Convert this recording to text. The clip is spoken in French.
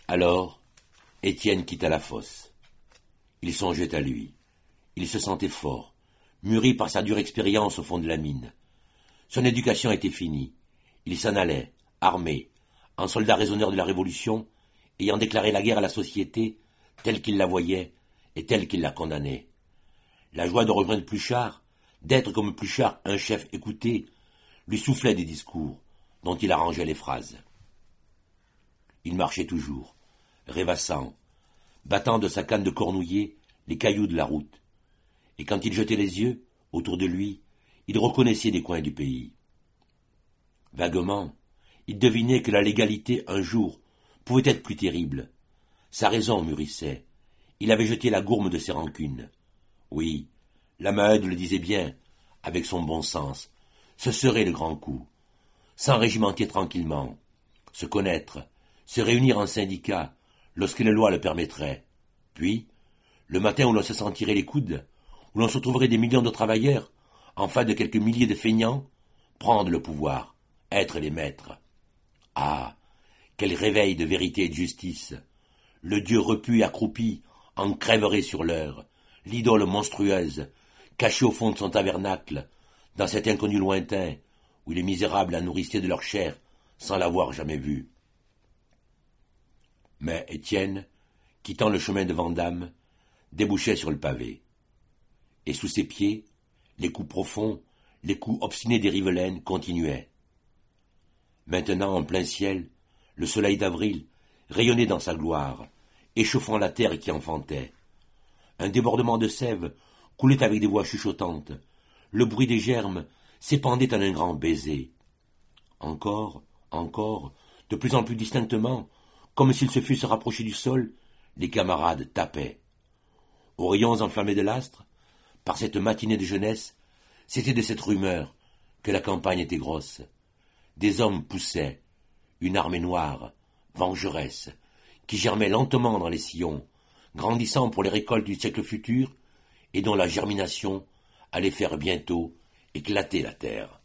Alors, Étienne quitta la fosse. Il songeait à lui. Il se sentait fort, mûri par sa dure expérience au fond de la mine. Son éducation était finie. Il s'en allait, armé, en soldat raisonneur de la Révolution, ayant déclaré la guerre à la société, telle qu'il la voyait et telle qu'il la condamnait. La joie de rejoindre Pluchart, d'être comme Pluchart un chef écouté, lui soufflait des discours, dont il arrangeait les phrases. Il marchait toujours, rêvassant, battant de sa canne de cornouiller les cailloux de la route. Et quand il jetait les yeux, autour de lui, il reconnaissait des coins du pays. Vaguement, il devinait que la légalité, un jour, pouvait être plus terrible. Sa raison mûrissait. Il avait jeté la gourme de ses rancunes. Oui, la Maheude le disait bien, avec son bon sens. Ce serait le grand coup. S'enrégimenter tranquillement, se connaître, se réunir en syndicat, lorsque les lois le permettraient. Puis, le matin où l'on se sentirait les coudes, où l'on se trouverait des millions de travailleurs, en face de quelques milliers de feignants, prendre le pouvoir, être les maîtres. Ah, quel réveil de vérité et de justice! Le dieu repu et accroupi en crèverait sur l'heure, l'idole monstrueuse, cachée au fond de son tabernacle, dans cet inconnu lointain, où les misérables la nourrissaient de leur chair, sans l'avoir jamais vue. Mais Étienne, quittant le chemin de Vandame, débouchait sur le pavé. Et sous ses pieds, les coups profonds, les coups obstinés des rivelaines continuaient. Maintenant, en plein ciel, le soleil d'avril rayonnait dans sa gloire, échauffant la terre qui enfantait. Un débordement de sève coulait avec des voix chuchotantes. Le bruit des germes s'épandait en un grand baiser. Encore, de plus en plus distinctement, comme s'ils se fussent rapprochés du sol, les camarades tapaient. Aux rayons enflammés de l'astre, par cette matinée de jeunesse, c'était de cette rumeur que la campagne était grosse. Des hommes poussaient, une armée noire, vengeresse, qui germait lentement dans les sillons, grandissant pour les récoltes du siècle futur, et dont la germination allait faire bientôt éclater la terre.